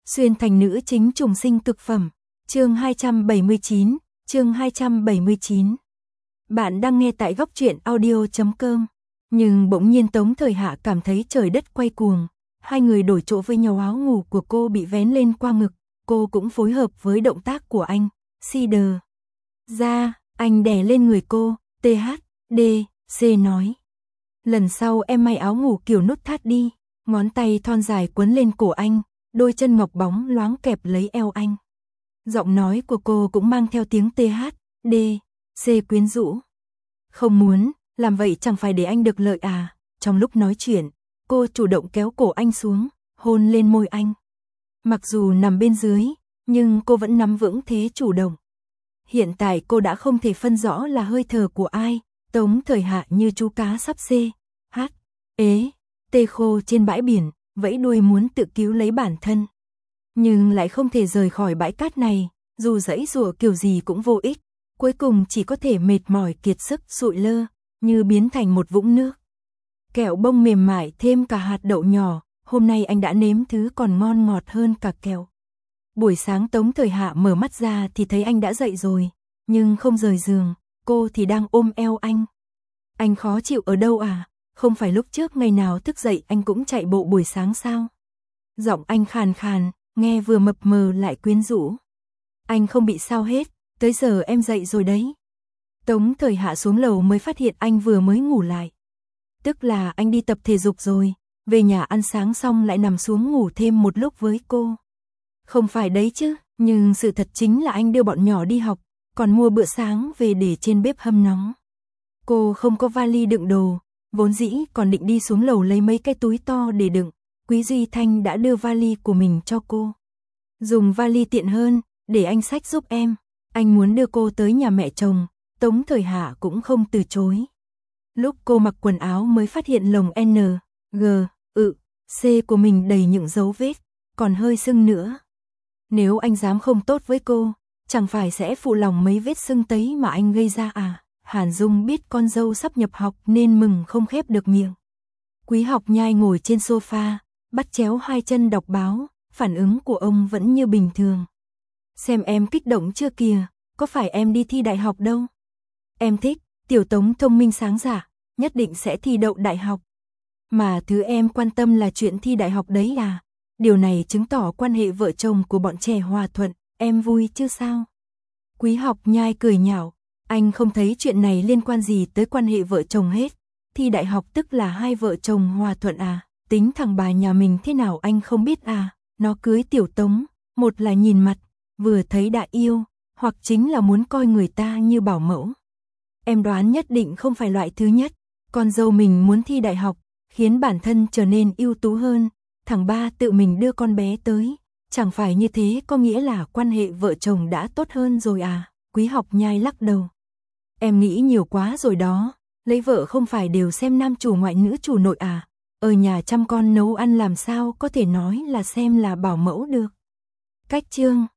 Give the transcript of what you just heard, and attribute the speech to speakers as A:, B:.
A: Xuyên thành nữ chính trùng sinh cực phẩm. Chương 279. Bạn đang nghe tại góc truyện audio.com. Nhưng bỗng nhiên Tống Thời Hạ cảm thấy trời đất quay cuồng. Hai người đổi chỗ với nhau, áo ngủ của cô bị vén lên qua ngực. Cô cũng phối hợp với động tác của anh. Cider. Ra, anh đè lên người cô. THDC nói. Lần sau em may áo ngủ kiểu nút thắt đi. Ngón tay thon dài quấn lên cổ anh. Đôi chân ngọc bóng loáng kẹp lấy eo anh. Giọng nói của cô cũng mang theo tiếng THDC quyến rũ. Không muốn, làm vậy chẳng phải để anh được lợi à. Trong lúc nói chuyện, cô chủ động kéo cổ anh xuống, hôn lên môi anh. Mặc dù nằm bên dưới, nhưng cô vẫn nắm vững thế chủ động. Hiện tại cô đã không thể phân rõ là hơi thở của ai. Tống Thời Hạ như chú cá sắp tê khô trên bãi biển, vẫy đuôi muốn tự cứu lấy bản thân. Nhưng lại không thể rời khỏi bãi cát này, dù giãy giụa kiểu gì cũng vô ích, cuối cùng chỉ có thể mệt mỏi kiệt sức sụi lơ, như biến thành một vũng nước. Kẹo bông mềm mại thêm cả hạt đậu nhỏ, hôm nay anh đã nếm thứ còn ngon ngọt hơn cả kẹo. Buổi sáng Tống Thời Hạ mở mắt ra thì thấy anh đã dậy rồi, nhưng không rời giường, cô thì đang ôm eo anh. Anh khó chịu ở đâu à? Không phải lúc trước ngày nào thức dậy anh cũng chạy bộ buổi sáng sao? Giọng anh khàn khàn, nghe vừa mập mờ lại quyến rũ. Anh không bị sao hết, tới giờ em dậy rồi đấy. Tống Thời Hạ xuống lầu mới phát hiện anh vừa mới ngủ lại. Tức là anh đi tập thể dục rồi, về nhà ăn sáng xong lại nằm xuống ngủ thêm một lúc với cô. Không phải đấy chứ, nhưng sự thật chính là anh đưa bọn nhỏ đi học, còn mua bữa sáng về để trên bếp hâm nóng. Cô không có vali đựng đồ, vốn dĩ còn định đi xuống lầu lấy mấy cái túi to để đựng. Quý Duy Thanh đã đưa vali của mình cho cô. Dùng vali tiện hơn, để anh xách giúp em. Anh muốn đưa cô tới nhà mẹ chồng, Tống Thời Hạ cũng không từ chối. Lúc cô mặc quần áo mới phát hiện lồng N, G, C của mình đầy những dấu vết, còn hơi sưng nữa. Nếu anh dám không tốt với cô, chẳng phải sẽ phụ lòng mấy vết sưng tấy mà anh gây ra à? Hàn Dung biết con dâu sắp nhập học nên mừng không khép được miệng. Quý Học Nhai ngồi trên sofa, bắt chéo hai chân đọc báo, phản ứng của ông vẫn như bình thường. Xem em kích động chưa kìa, có phải em đi thi đại học đâu? Em thích, tiểu Tống thông minh sáng dạ, nhất định sẽ thi đậu đại học. Mà thứ em quan tâm là chuyện thi đại học đấy à? Điều này chứng tỏ quan hệ vợ chồng của bọn trẻ hòa thuận, em vui chứ sao? Quý Học Nhai cười nhạo, anh không thấy chuyện này liên quan gì tới quan hệ vợ chồng hết. Thi đại học tức là hai vợ chồng hòa thuận à? Tính thằng bà nhà mình thế nào anh không biết à? Nó cưới tiểu Tống, một là nhìn mặt, vừa thấy đã yêu, hoặc chính là muốn coi người ta như bảo mẫu. Em đoán nhất định không phải loại thứ nhất, con dâu mình muốn thi đại học, khiến bản thân trở nên ưu tú hơn, thằng ba tự mình đưa con bé tới, chẳng phải như thế có nghĩa là quan hệ vợ chồng đã tốt hơn rồi à? Quý Học Nhai lắc đầu. Em nghĩ nhiều quá rồi đó, lấy vợ không phải đều xem nam chủ ngoại nữ chủ nội à? Ở nhà chăm con nấu ăn làm sao có thể nói là xem là bảo mẫu được. Cách chương